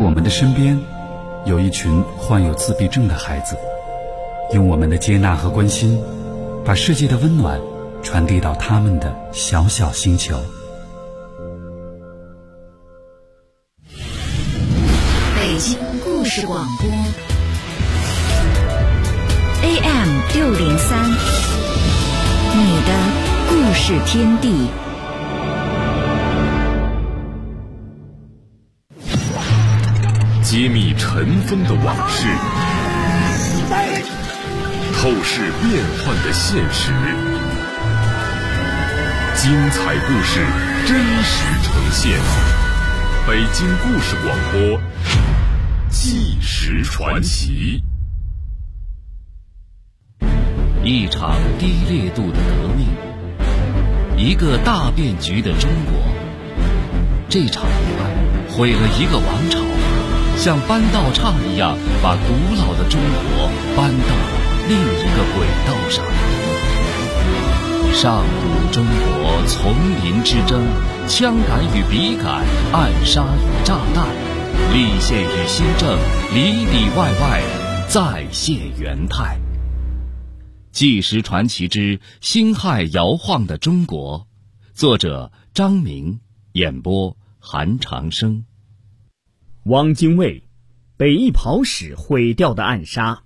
我们的身边有一群患有自闭症的孩子，用我们的接纳和关心，把世界的温暖传递到他们的小小星球。 北京故事广播 AM603，你的故事天地。 揭秘尘封的往事，透视变幻的现实，精彩故事真实呈现。北京故事广播，纪实传奇。 一场低烈度的革命，一个大变局的中国。这场意外毁了一个王朝，像搬道岔一样把古老的中国搬到了另一个轨道上。上古中国丛林之争，枪杆与笔杆，暗杀与炸弹，立宪与新政，里里外外再现元态。纪实传奇之辛亥摇晃的中国，作者张明，演播韩长生。 汪精卫，北翼跑史毁掉的暗杀。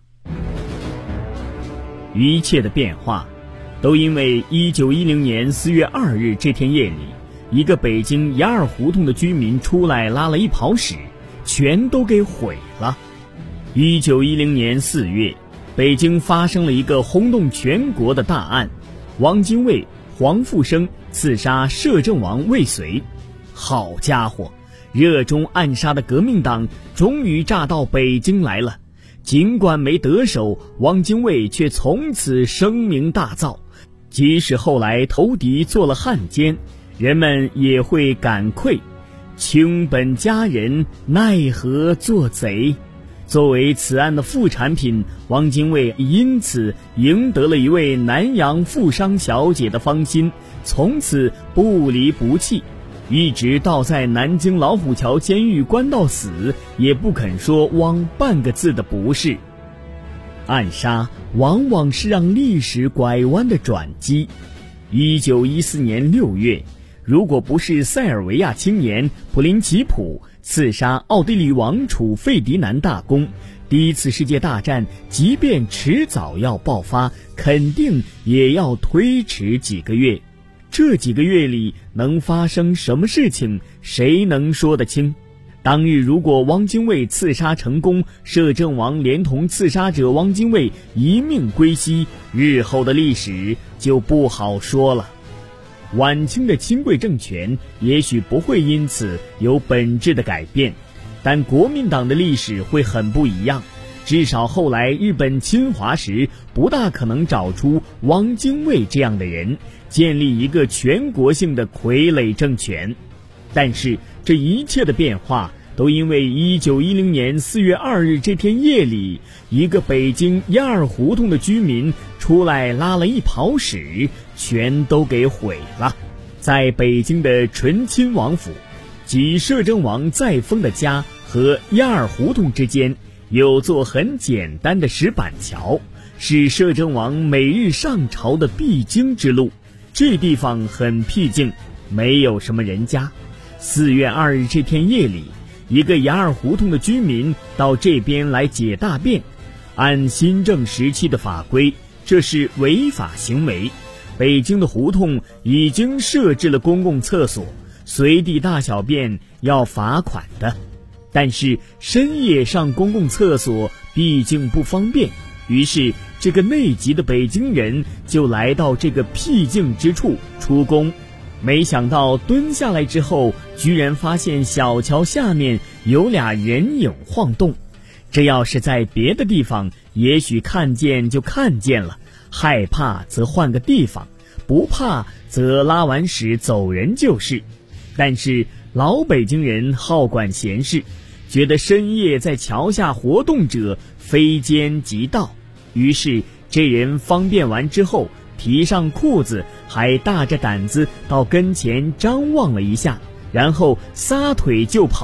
一切的变化都因为1910年4月2日这天夜里，一个北京雅尔胡同的居民出来拉了一跑史，全都给毁了。1910年4月，北京发生了一个轰动全国的大案，汪精卫、黄复生刺杀摄政王魏绥。好家伙，热衷暗杀的革命党终于炸到北京来了。尽管没得手，汪精卫却从此声名大噪。即使后来投敌做了汉奸，人们也会感愧，卿本佳人，奈何做贼。作为此案的副产品，汪精卫因此赢得了一位南洋富商小姐的芳心，从此不离不弃，一直到在南京老虎桥监狱关到死，也不肯说汪半个字的不是。暗杀往往是让历史拐弯的转机。1914年6月，如果不是塞尔维亚青年普林奇普刺杀奥地利王储费迪南大公，第一次世界大战即便迟早要爆发，肯定也要推迟几个月。这几个月里能发生什么事情，谁能说得清？当日如果汪精卫刺杀成功，摄政王连同刺杀者汪精卫一命归西，日后的历史就不好说了。晚清的清贵政权也许不会因此有本质的改变，但国民党的历史会很不一样。至少后来日本侵华时，不大可能找出汪精卫这样的人，建立一个全国性的傀儡政权。但是这一切的变化都因为1910年4月2日这天夜里，一个北京雅尔胡同的居民出来拉了一跑史，全都给毁了。在北京的醇亲王府，即摄政王在封的家和雅尔胡同之间有座很简单的石板桥，是摄政王每日上朝的必经之路。这地方很僻静，没有什么人家。4月2日这天夜里，一个雅尔胡同的居民到这边来解大便，按新政时期的法规，这是违法行为。北京的胡同已经设置了公共厕所，随地大小便要罚款的。但是深夜上公共厕所毕竟不方便，于是这个内急的北京人就来到这个僻静之处出宫。没想到蹲下来之后，居然发现小桥下面有俩人影晃动。这要是在别的地方，也许看见就看见了，害怕则换个地方，不怕则拉完屎走人就是。但是老北京人好管闲事，觉得深夜在桥下活动者非奸即盗，于是这人方便完之后，提上裤子，还大着胆子到跟前张望了一下，然后撒腿就跑，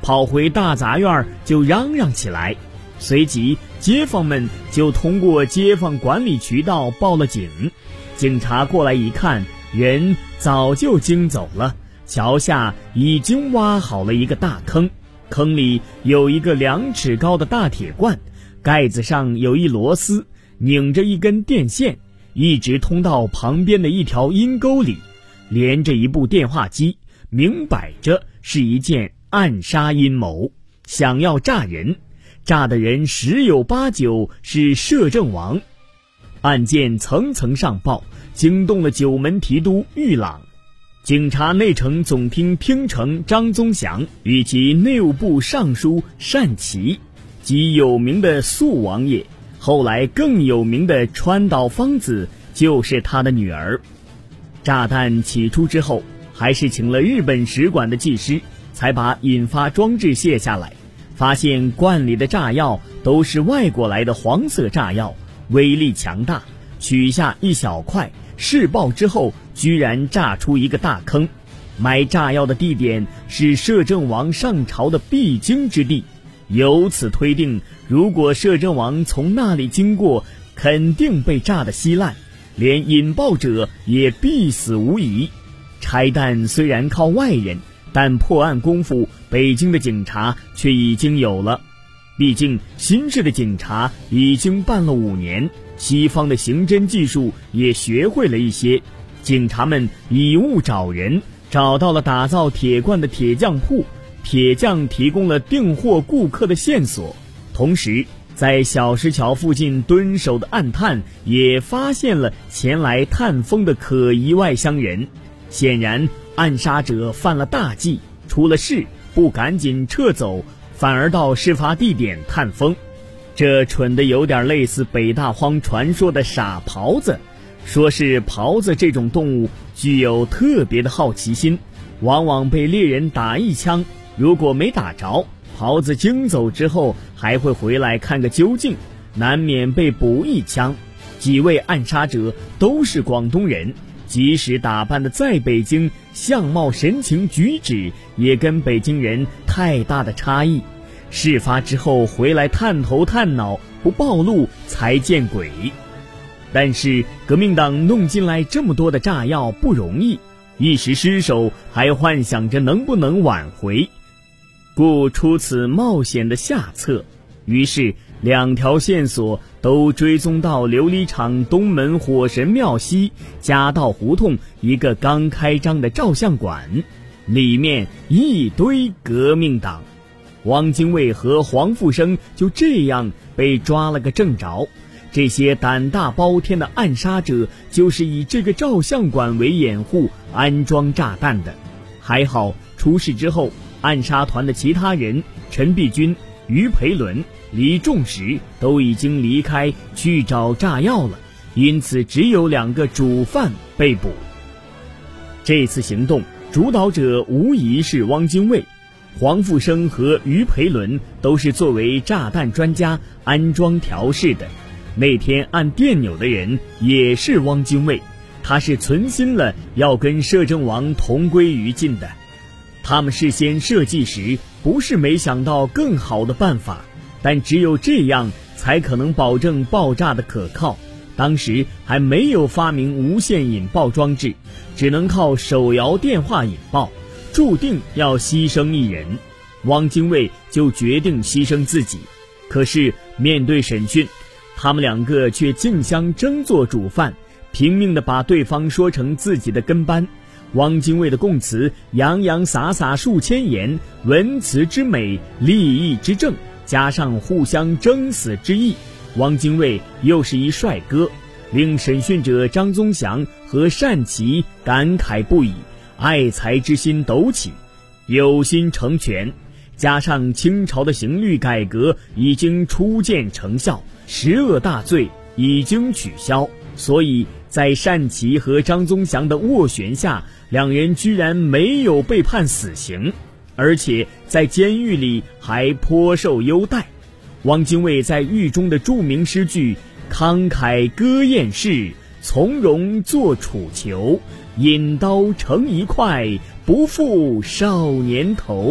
跑回大杂院就嚷嚷起来。随即街坊们就通过街坊管理渠道报了警。警察过来一看，人早就惊走了，桥下已经挖好了一个大坑，坑里有一个2尺高的大铁罐，盖子上有一螺丝，拧着一根电线，一直通到旁边的一条阴沟里，连着一部电话机，明摆着是一件暗杀阴谋，想要炸人，炸的人10有8九是摄政王。案件层层上报，惊动了九门提督玉朗。警察内城总厅厅丞张宗祥与其内务部尚书单琦及有名的肃王爷，后来更有名的川岛芳子就是他的女儿。炸弹起出之后，还是请了日本使馆的技师，才把引发装置卸下来，发现罐里的炸药都是外国来的黄色炸药，威力强大，取下一小块，试爆之后居然炸出一个大坑。埋炸药的地点是摄政王上朝的必经之地，由此推定，如果摄政王从那里经过，肯定被炸得稀烂，连引爆者也必死无疑。拆弹虽然靠外人，但破案功夫北京的警察却已经有了。毕竟新式的警察已经办了5年，西方的刑侦技术也学会了一些。警察们以物找人，找到了打造铁罐的铁匠铺，铁匠提供了订货顾客的线索。同时在小石桥附近蹲守的暗探也发现了前来探风的可疑外乡人。显然暗杀者犯了大忌，出了事不赶紧撤走，反而到事发地点探风。这蠢得有点类似北大荒传说的傻狍子。说是狍子这种动物具有特别的好奇心，往往被猎人打一枪，如果没打着，狍子惊走之后还会回来看个究竟，难免被补一枪。几位暗杀者都是广东人，即使打扮的在北京，相貌神情举止也跟北京人太大的差异。事发之后回来探头探脑，不暴露才见鬼。但是革命党弄进来这么多的炸药不容易，一时失手还幻想着能不能挽回，故出此冒险的下策。于是2条线索都追踪到琉璃厂东门火神庙西夹道胡同一个刚开张的照相馆，里面一堆革命党。汪精卫和黄复生就这样被抓了个正着。这些胆大包天的暗杀者就是以这个照相馆为掩护安装炸弹的。还好出事之后，暗杀团的其他人陈璧君、于培伦、李仲石都已经离开去找炸药了，因此只有2个主犯被捕。这次行动主导者无疑是汪精卫，黄复生和于培伦都是作为炸弹专家安装调试的。那天按电钮的人也是汪精卫，他是存心了要跟摄政王同归于尽的。他们事先设计时不是没想到更好的办法，但只有这样才可能保证爆炸的可靠。当时还没有发明无线引爆装置，只能靠手摇电话引爆，注定要牺牲一人。汪精卫就决定牺牲自己。可是面对审讯，他们2个却竞相争做主犯，拼命地把对方说成自己的跟班。汪精卫的供词洋洋洒洒数千言，文辞之美，立意之正，加上互相争死之意，汪精卫又是一帅哥，令审讯者张宗祥和单琦感慨不已，爱才之心陡起，有心成全。加上清朝的刑律改革已经初见成效，十恶大罪已经取消，所以在单琦和张宗祥的斡旋下，2人居然没有被判死刑，而且在监狱里还颇受优待。汪精卫在狱中的著名诗句慷慨歌艳士，从容作楚囚，引刀成一块，不负少年头，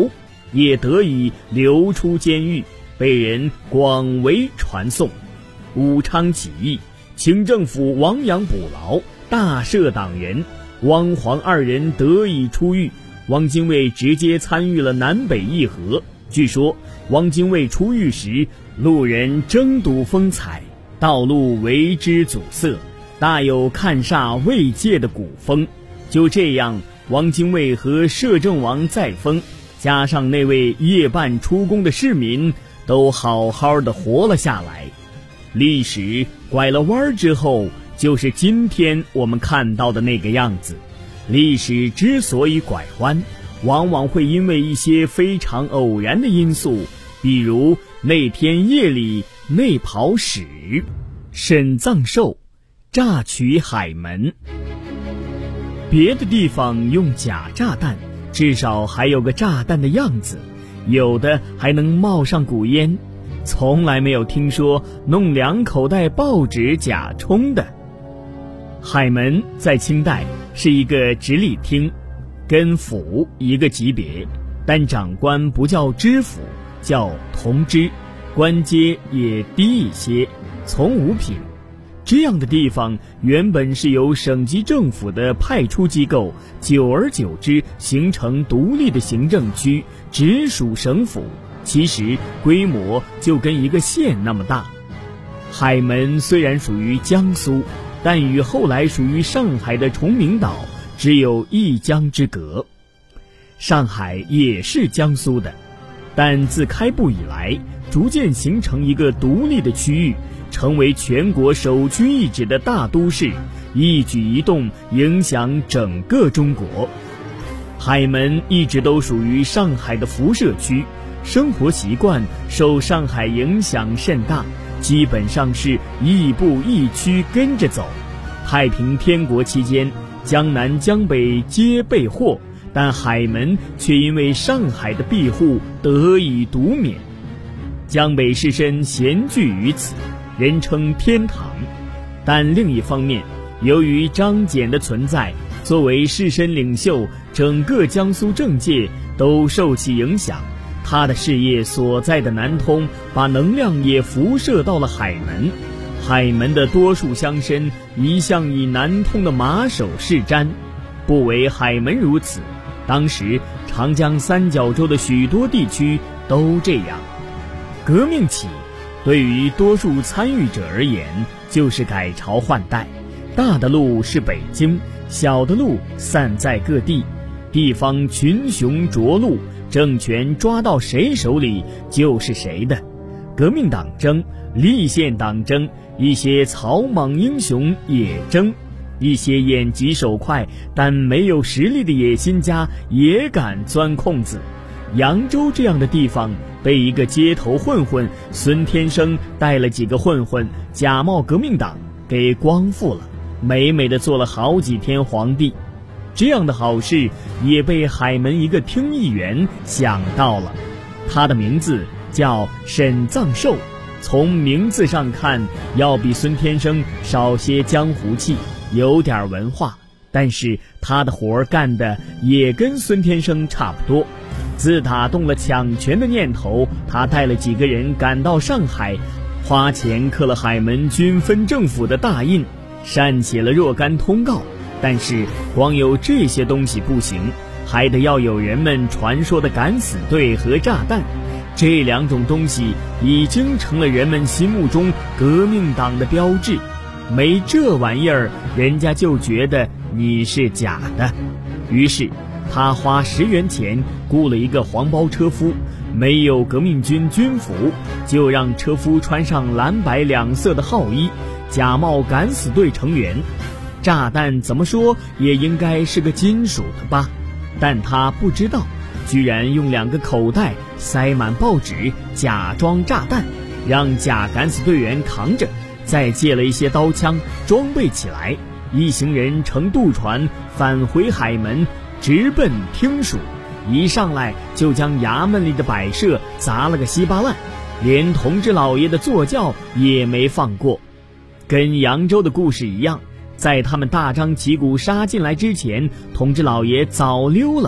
也得以流出监狱，被人广为传颂。武昌起义，清政府亡羊补牢，大赦党人，汪黄二人得以出狱。汪精卫直接参与了南北议和。据说汪精卫出狱时，路人争睹风采，道路为之阻塞，大有看煞慰藉的古风。就这样，汪精卫和摄政王载沣，加上那位夜半出宫的市民，都好好的活了下来。历史拐了弯之后，就是今天我们看到的那个样子。历史之所以拐弯，往往会因为一些非常偶然的因素，比如那天夜里内跑使，沈藏寿榨取海门。别的地方用假炸弹，至少还有个炸弹的样子，有的还能冒上股烟，从来没有听说弄2口袋报纸假充的。海门在清代是一个直隶厅，跟府一个级别，但长官不叫知府，叫同知，官阶也低一些，从5品。这样的地方原本是由省级政府的派出机构，久而久之形成独立的行政区，直属省府，其实规模就跟一个县那么大。海门虽然属于江苏，但与后来属于上海的崇明岛只有一江之隔。上海也是江苏的，但自开埠以来，逐渐形成一个独立的区域，成为全国首屈一指的大都市，一举一动影响整个中国。海门一直都属于上海的辐射区，生活习惯受上海影响甚大，基本上是亦步亦趋跟着走。太平天国期间，江南江北皆被祸，但海门却因为上海的庇护得以独免。江北士绅闲聚于此，人称天堂。但另一方面，由于张謇的存在，作为士绅领袖，整个江苏政界都受其影响。他的事业所在的南通，把能量也辐射到了海门。海门的多数乡绅一向以南通的马首是瞻，不唯海门如此，当时长江三角洲的许多地区都这样。革命起，对于多数参与者而言，就是改朝换代。大的路是北京，小的路散在各地，地方群雄逐鹿，政权抓到谁手里就是谁的。革命党争，立宪党争，一些草莽英雄也争，一些眼疾手快但没有实力的野心家也敢钻空子。扬州这样的地方被一个街头混混孙天生带了几个混混假冒革命党给光复了，美美的做了好几天皇帝。这样的好事也被海门一个厅议员想到了，他的名字叫沈藏寿，从名字上看要比孙天生少些江湖气，有点文化，但是他的活干的也跟孙天生差不多。自打动了抢权的念头，他带了几个人赶到上海，花钱刻了海门均分政府的大印，煽起了若干通告。但是光有这些东西不行，还得要有人们传说的敢死队和炸弹。这2种东西已经成了人们心目中革命党的标志，没这玩意儿，人家就觉得你是假的。于是他花10元钱雇了一个黄包车夫，没有革命军军服，就让车夫穿上蓝白2色的号衣，假冒敢死队成员。炸弹怎么说也应该是个金属的吧，但他不知道，居然用2个口袋塞满报纸，假装炸弹，让假敢死队员扛着，再借了一些刀枪装备起来，一行人乘渡船返回海门，直奔厅署。一上来就将衙门里的摆设砸了个稀巴烂，连同治老爷的坐轿也没放过。跟扬州的故事一样，在他们大张旗鼓杀进来之前，同治老爷早溜了。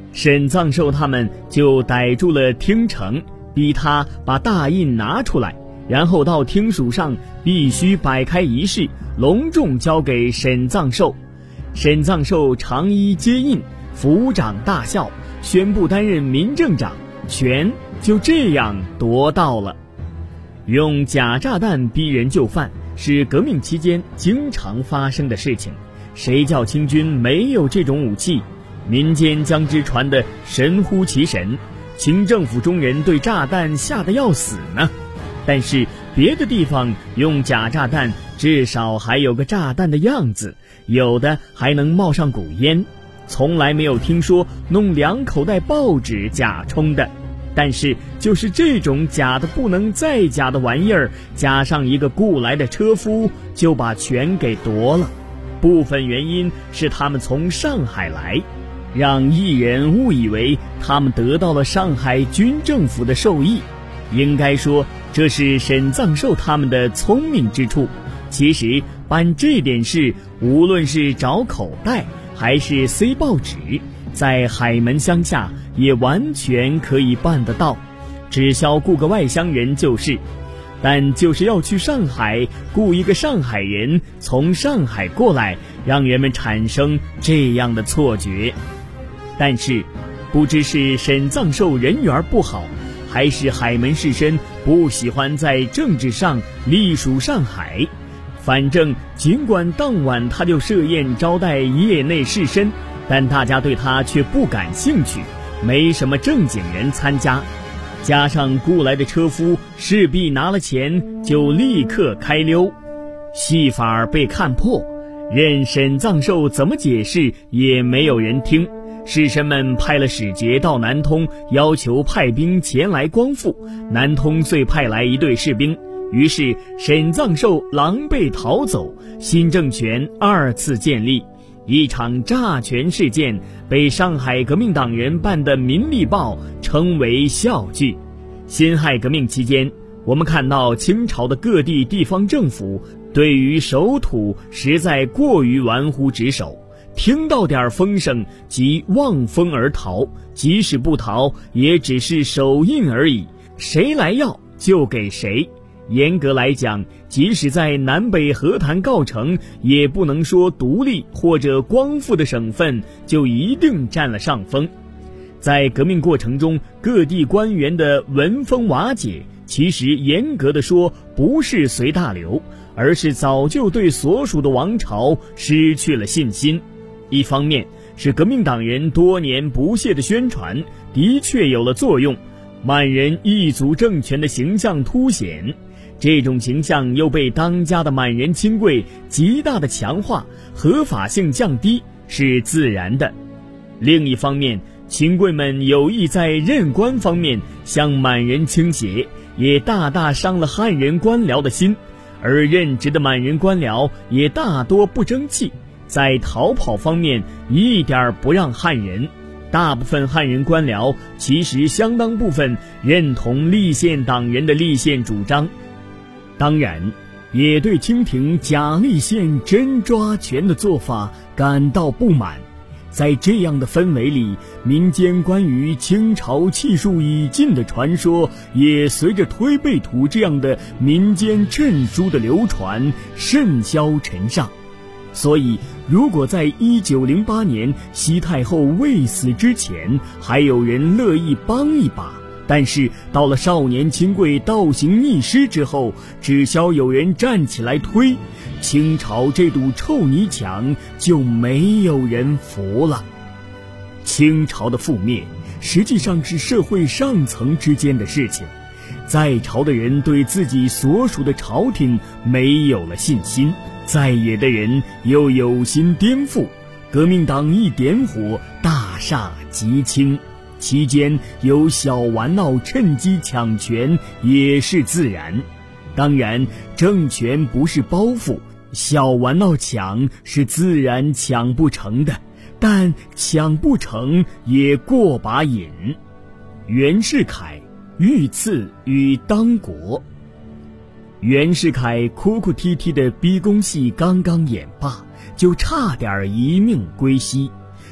沈藏寿他们就逮住了听成，逼他把大印拿出来，然后到厅署上必须摆开仪式，隆重交给沈藏寿。沈藏寿长揖接印，抚掌大笑，宣布担任民政长，权就这样夺到了。用假炸弹逼人就范是革命期间经常发生的事情，谁叫清军没有这种武器？民间将之传得神乎其神，清政府中人对炸弹吓得要死呢。但是别的地方用假炸弹至少还有个炸弹的样子，有的还能冒上股烟，从来没有听说弄2口袋报纸假充的。但是就是这种假的不能再假的玩意儿，加上一个雇来的车夫，就把权给夺了。部分原因是他们从上海来，让艺人误以为他们得到了上海军政府的授意。应该说这是沈藏寿他们的聪明之处。其实办这点事，无论是找口袋还是塞报纸，在海门乡下也完全可以办得到，只需雇个外乡人就是。但就是要去上海雇一个上海人从上海过来，让人们产生这样的错觉。但是不知是沈藏寿人缘不好，还是海门士绅不喜欢在政治上隶属上海，反正尽管当晚他就设宴招待业内士绅，但大家对他却不感兴趣，没什么正经人参加。加上雇来的车夫势必拿了钱就立刻开溜，戏法被看破，任沈藏寿怎么解释也没有人听。士绅们派了使节到南通，要求派兵前来光复，南通遂派来一队士兵，于是沈藏寿狼狈逃走，新政权2次建立。一场诈权事件被上海革命党人办的《民力报》称为笑剧。辛亥革命期间，我们看到清朝的各地地方政府对于守土实在过于玩忽职守，听到点风声即望风而逃，即使不逃也只是手印而已，谁来要就给谁。严格来讲，即使在南北和谈告成，也不能说独立或者光复的省份就一定占了上风。在革命过程中，各地官员的文风瓦解，其实严格的说不是随大流，而是早就对所属的王朝失去了信心。一方面是革命党人多年不懈的宣传的确有了作用，满人一族政权的形象凸显，这种形象又被当家的满人亲贵极大的强化，合法性降低是自然的。另一方面，亲贵们有意在任官方面向满人倾斜，也大大伤了汉人官僚的心，而任职的满人官僚也大多不争气，在逃跑方面一点不让汉人。大部分汉人官僚其实相当部分认同立宪党人的立宪主张，当然也对清廷假立宪真抓权的做法感到不满。在这样的氛围里，民间关于清朝气数已尽的传说也随着推背图这样的民间谶书的流传甚嚣尘上。所以如果在1908年西太后未死之前还有人乐意帮一把，但是到了少年亲贵倒行逆施之后，只需有人站起来推，清朝这堵臭泥墙就没有人扶了。清朝的覆灭实际上是社会上层之间的事情，在朝的人对自己所属的朝廷没有了信心，在野的人又有心颠覆，革命党一点火，大厦即倾，期间有小玩闹趁机抢权也是自然。当然政权不是包袱，小玩闹抢是自然抢不成的，但抢不成也过把瘾。袁世凯遇刺与当国。袁世凯哭哭啼啼的逼宫戏刚刚演罢，就差点一命归西。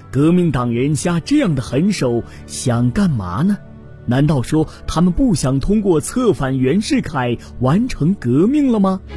革命党人下这样的狠手想干嘛呢？难道说他们不想通过策反袁世凯完成革命了吗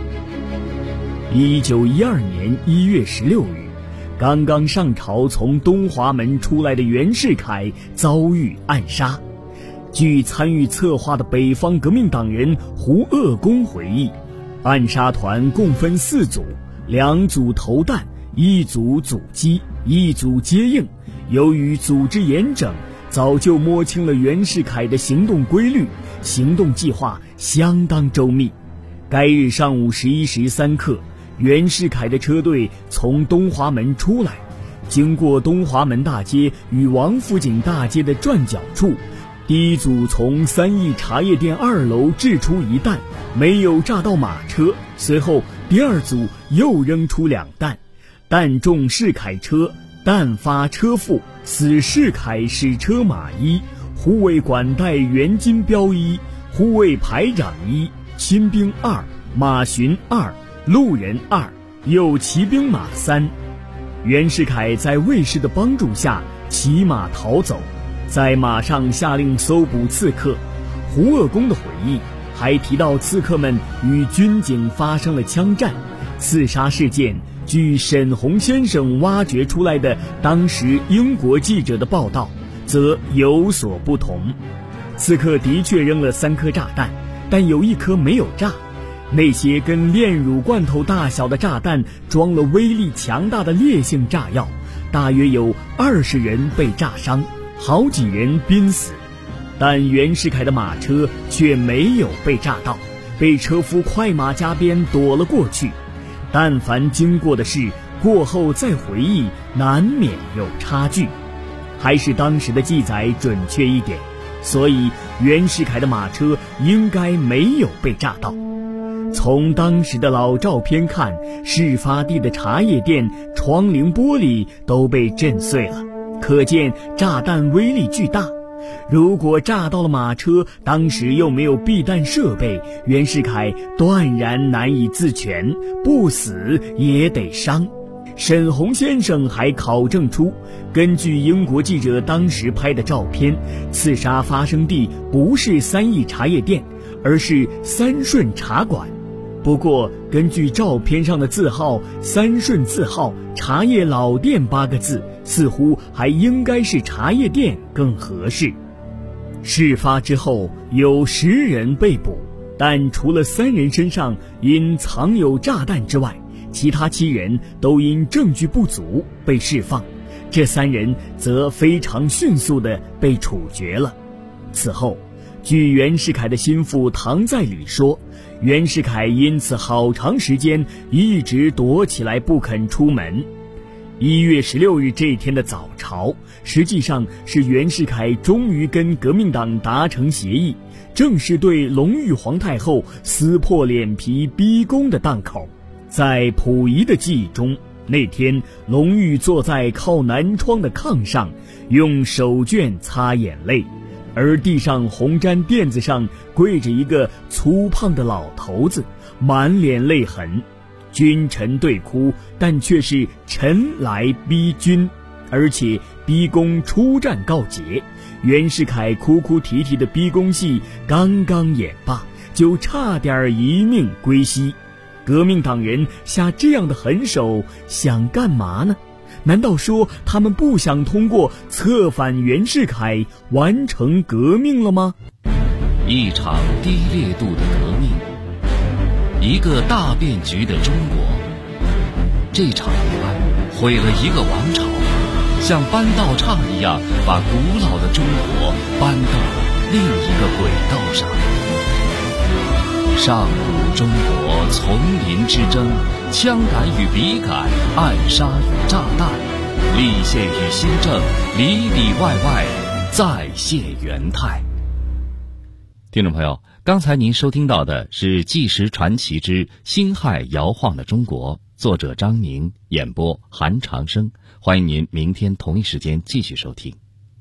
？1912年1月16日，刚刚上朝从东华门出来的袁世凯遭遇暗杀。据参与策划的北方革命党人胡鄂公回忆，暗杀团共分4组，2组投弹，1组阻击，1组接应。由于组织严整，早就摸清了袁世凯的行动规律，行动计划相当周密。该日上午11时3刻，袁世凯的车队从东华门出来，经过东华门大街与王府井大街的转角处，第一组从3义茶叶店2楼掷出1弹，没有炸到马车。随后第二组又扔出2弹，弹中世凯车，弹发车腹，死世凯使车马1，护卫管带袁金彪1，护卫排长1，亲兵2，马巡2，路人2，有骑兵马3。袁世凯在卫士的帮助下骑马逃走，在马上下令搜捕刺客。胡鄂公的回忆还提到刺客们与军警发生了枪战。刺杀事件据沈鸿先生挖掘出来的当时英国记者的报道则有所不同。刺客的确扔了3颗炸弹，但有1颗没有炸。那些跟炼乳罐头大小的炸弹装了威力强大的烈性炸药，大约有20人被炸伤，好几人濒死。但袁世凯的马车却没有被炸到，被车夫快马加鞭躲了过去。但凡经过的事，过后再回忆，难免有差距。还是当时的记载准确一点，所以袁世凯的马车应该没有被炸到。从当时的老照片看，事发地的茶叶店窗棂玻璃都被震碎了，可见炸弹威力巨大。如果炸到了马车，当时又没有避弹设备，袁世凯断然难以自全，不死也得伤。沈鸿先生还考证出，根据英国记者当时拍的照片，刺杀发生地不是3义茶叶店，而是三顺茶馆。不过根据照片上的字号三顺字号茶叶老店8个字，似乎还应该是茶叶店更合适。事发之后有10人被捕，但除了3人身上因藏有炸弹之外，其他7人都因证据不足被释放，这3人则非常迅速地被处决了。此后据袁世凯的心腹唐在礼说，袁世凯因此好长时间一直躲起来不肯出门。1月16日这天的早朝，实际上是袁世凯终于跟革命党达成协议，正是对隆裕皇太后撕破脸皮逼宫的档口。在溥仪的记忆中，那天隆裕坐在靠南窗的炕上，用手绢擦眼泪，而地上红毡垫子上跪着一个粗胖的老头子，满脸泪痕。君臣对哭，但却是臣来逼君，而且逼宫出战告捷。袁世凯哭哭啼啼的逼宫戏刚刚演罢，就差点一命归西。革命党人下这样的狠手想干嘛呢？难道说他们不想通过策反袁世凯完成革命了吗？ 一场低烈度的革命，一个大变局的中国。这场误案毁了一个王朝，像搬道岔一样把古老的中国搬到了另一个轨道上。上古中国丛林之争，枪杆与笔杆，暗杀与炸弹，立宪与新政，里里外外再现元泰。听众朋友，刚才您收听到的是《纪实传奇之辛亥摇晃的中国》，作者张宁，演播韩长生。欢迎您明天同一时间继续收听。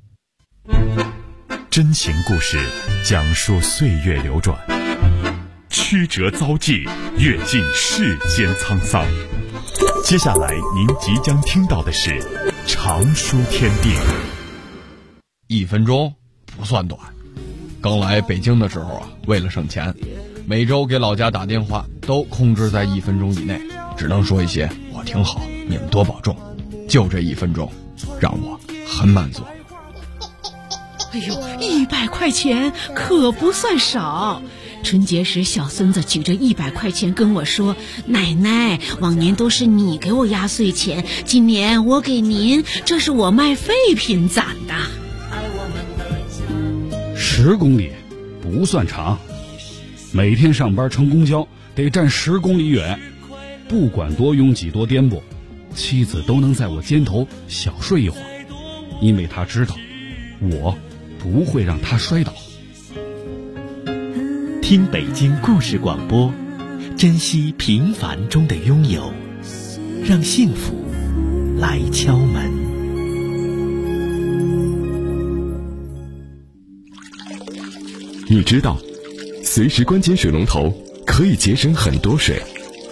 真情故事，讲述岁月流转，曲折遭际，阅尽世间沧桑。接下来您即将听到的是常书天地。 1分钟不算短。刚来北京的时候啊，为了省钱，每周给老家打电话都控制在1分钟以内，只能说一些我挺好，你们多保重。就这1分钟，让我很满足。 哎呦，100块钱可不算少。春节时，小孙子举着100块钱跟我说：“奶奶，往年都是你给我压岁钱，今年我给您，这是我卖废品攒的。 ”10公里不算长，每天上班乘公交得站10公里远，不管多拥挤多颠簸，妻子都能在我肩头小睡一会儿，因为她知道我不会让她摔倒。 听北京故事广播，珍惜平凡中的拥有，让幸福来敲门。 你知道，随时关紧水龙头可以节省很多水。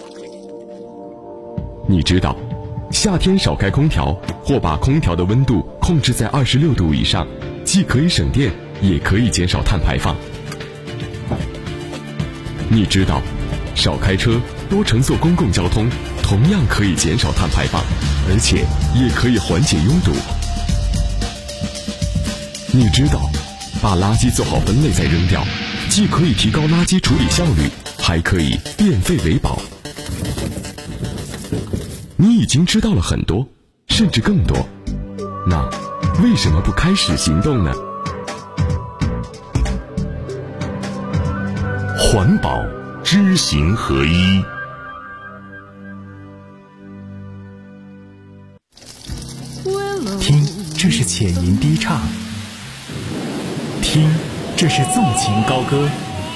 你知道，夏天少开空调或把空调的温度控制在26度以上，既可以省电，也可以减少碳排放。你知道，少开车，多乘坐公共交通，同样可以减少碳排放，而且也可以缓解拥堵。你知道，把垃圾做好分类再扔掉，既可以提高垃圾处理效率，还可以变废为宝。你已经知道了很多，甚至更多，那为什么不开始行动呢？环保知行合一。 听，这是浅吟低唱；听，这是纵情高歌；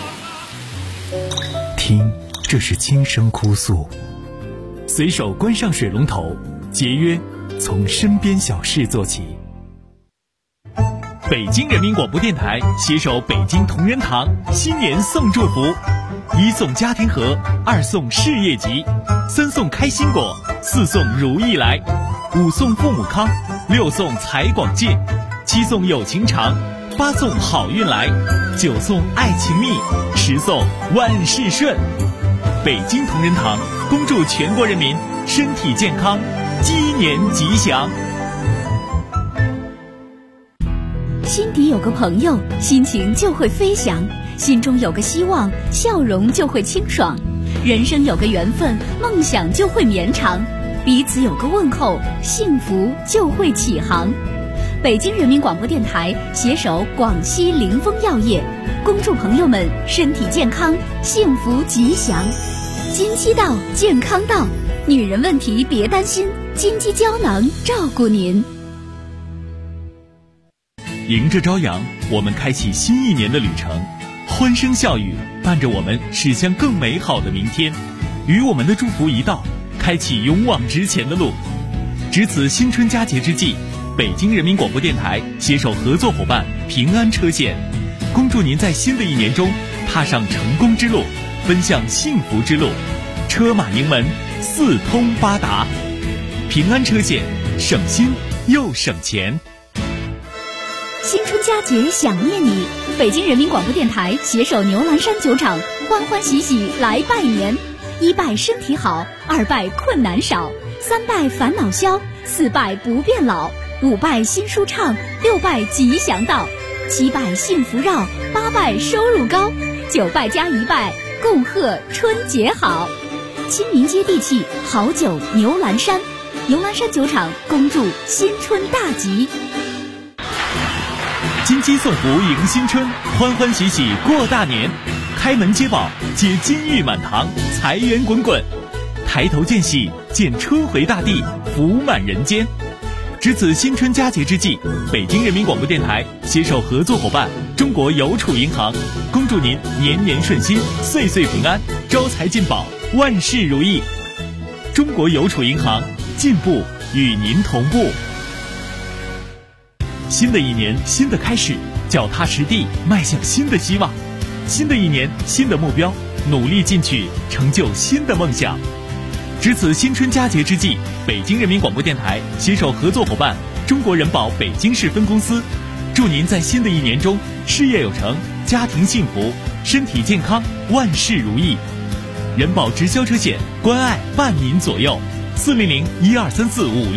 听，这是轻声哭诉。随手关上水龙头，节约从身边小事做起。北京人民广播电台携手北京同仁堂，新年送祝福：1送家庭盒，2送事业吉，3送开心果，4送如意来，5送父母康，6送财广进，7送有情长，8送好运来，9送爱情蜜，10送万事顺。北京同仁堂恭祝全国人民身体健康，鸡年吉祥。 心底有个朋友，心情就会飞翔；心中有个希望，笑容就会清爽；人生有个缘分，梦想就会绵长；彼此有个问候，幸福就会起航。北京人民广播电台携手广西凌风药业，恭祝朋友们身体健康，幸福吉祥。金鸡到，健康到，女人问题别担心，金鸡胶囊照顾您。 迎着朝阳，我们开启新一年的旅程，欢声笑语伴着我们驶向更美好的明天。与我们的祝福一道，开启勇往直前的路。值此新春佳节之际，北京人民广播电台携手合作伙伴平安车险，恭祝您在新的一年中踏上成功之路，奔向幸福之路，车马盈门，四通八达。平安车险，省心又省钱。 新春佳节想念你，北京人民广播电台携手牛栏山酒厂，欢欢喜喜来拜年。1拜身体好，2拜困难少，3拜烦恼消，4拜不变老，5拜心舒畅，6拜吉祥到，7拜幸福绕，8拜收入高，9拜加1拜，共贺春节好。亲民接地气，好酒牛栏山，牛栏山酒厂恭祝新春大吉。 金鸡送福迎新春，欢欢喜喜过大年，开门接宝，接金玉满堂，财源滚滚，抬头见喜，见春回大地，福满人间。值此新春佳节之际，北京人民广播电台携手合作伙伴中国邮储银行，恭祝您年年顺心，岁岁平安，招财进宝，万事如意。中国邮储银行，进步与您同步。新的一年，新的开始，脚踏实地，迈向新的希望。新的一年，新的目标，努力进取，成就新的梦想。 值此新春佳节之际，北京人民广播电台携手合作伙伴中国人保北京市分公司，祝您在新的一年中事业有成，家庭幸福，身体健康，万事如意。人保直销车险，关爱伴您左右，400-123456。